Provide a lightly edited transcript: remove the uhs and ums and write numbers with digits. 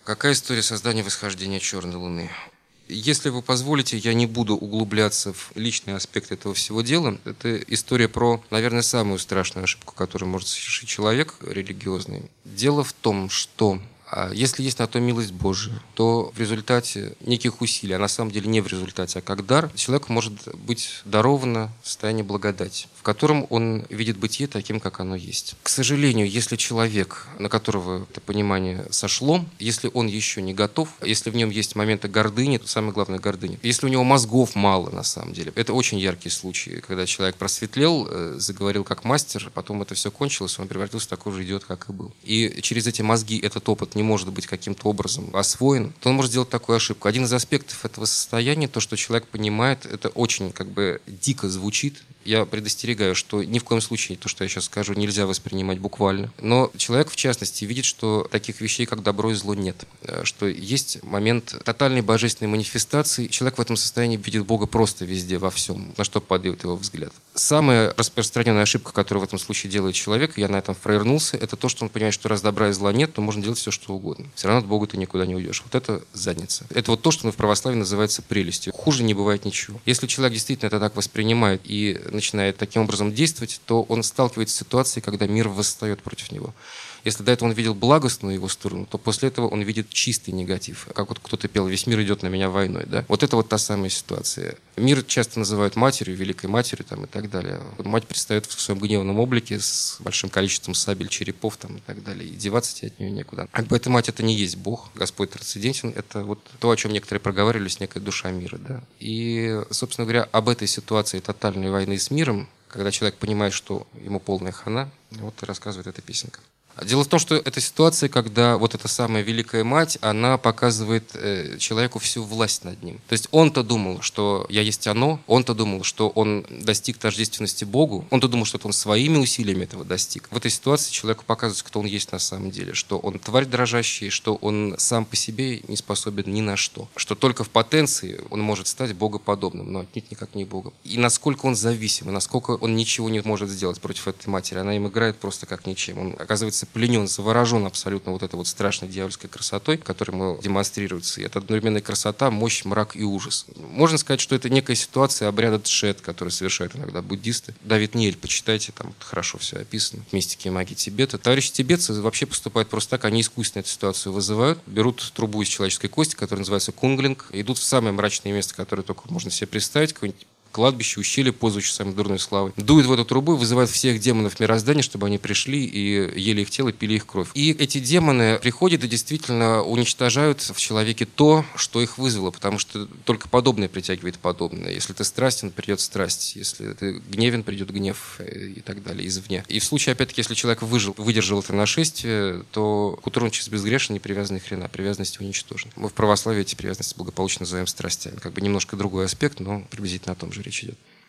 Какая история создания восхождения черной луны? Если вы позволите, я не буду углубляться в личный аспект этого всего дела. Это история про, наверное, самую страшную ошибку, которую может совершить человек религиозный. Дело в том, что если есть на то милость Божия, то в результате неких усилий, а на самом деле не в результате, а как дар, человеку может быть даровано состояние благодати, в котором он видит бытие таким, как оно есть. К сожалению, если человек, на которого это понимание сошло, если он еще не готов, если в нем есть моменты гордыни, то самое главное гордыня, если у него мозгов мало на самом деле, это очень яркий случай, когда человек просветлел, заговорил как мастер, потом это все кончилось, он превратился в такой же идиот, как и был. И через эти мозги этот опыт не может быть каким-то образом освоен, то он может сделать такую ошибку. Один из аспектов этого состояния, то, что человек понимает, это очень дико звучит. Я предостерегаю, что ни в коем случае то, что я сейчас скажу, нельзя воспринимать буквально. Но человек, в частности, видит, что таких вещей, как добро и зло, нет. Что есть момент тотальной божественной манифестации. Человек в этом состоянии видит Бога просто везде, во всем, на что падает его взгляд. Самая распространенная ошибка, которую в этом случае делает человек, я на этом провернулся, это то, что он понимает, что раз добра и зла нет, то можно делать все, что угодно. Все равно от Бога ты никуда не уйдешь. Вот это задница. Это вот то, что в православии называется прелестью. Хуже не бывает ничего. Если человек действительно это так воспринимает и начинает таким образом действовать, то он сталкивается с ситуацией, когда мир восстает против него. Если до этого он видел благостную его сторону, то после этого он видит чистый негатив. Как вот кто-то пел: «Весь мир идет на меня войной». Да? Вот это вот та самая ситуация. Мир часто называют матерью, великой матерью и так далее. Мать предстает в своем гневном облике с большим количеством сабель, черепов и так далее. И деваться тебе от нее некуда. Эта мать — это не есть Бог, Господь трансцендентен. Это вот то, о чем некоторые проговаривали, некая душа мира. Да? И, собственно говоря, об этой ситуации тотальной войны с миром, когда человек понимает, что ему полная хана, вот и рассказывает эта песенка. Дело в том, что это ситуация, когда вот эта самая Великая Мать, она показывает человеку всю власть над ним. То есть он-то думал, что я есть оно, он-то думал, что он достиг тождественности Богу, он-то думал, что это он своими усилиями этого достиг. В этой ситуации человеку показывается, кто он есть на самом деле, что он тварь дрожащая, что он сам по себе не способен ни на что, что только в потенции он может стать богоподобным, но отнюдь никак не Богом. И насколько он зависим, и насколько он ничего не может сделать против этой матери, она им играет просто как ничем. Он оказывается пленен, заворожен абсолютно вот этой вот страшной дьявольской красотой, которая ему демонстрируется. И это одновременная красота, мощь, мрак и ужас. Можно сказать, что это некая ситуация обряда Тшет, который совершают иногда буддисты. Давид Ниэль, почитайте, там хорошо все описано. Мистики и магии Тибета. Товарищи тибетцы вообще поступают просто так, они искусственно эту ситуацию вызывают, берут трубу из человеческой кости, которая называется кунглинг, идут в самое мрачное место, которое только можно себе представить, какое-нибудь кладбище, ущелье, пользующееся самой дурной славой. Дуют в эту трубу и вызывают всех демонов мироздания, чтобы они пришли и ели их тело, пили их кровь. И эти демоны приходят и действительно уничтожают в человеке то, что их вызвало, потому что только подобное притягивает подобное. Если ты страстен, придет страсть. Если ты гневен, придет гнев и так далее извне. И в случае, опять-таки, если человек выдержал это нашествие, то к утру он чист безгрешен, не привязан ни хрена, привязанность уничтожена. Мы в православии эти привязанности благополучно называем страстями. Немножко другой аспект, но приблизительно о том же речь идет.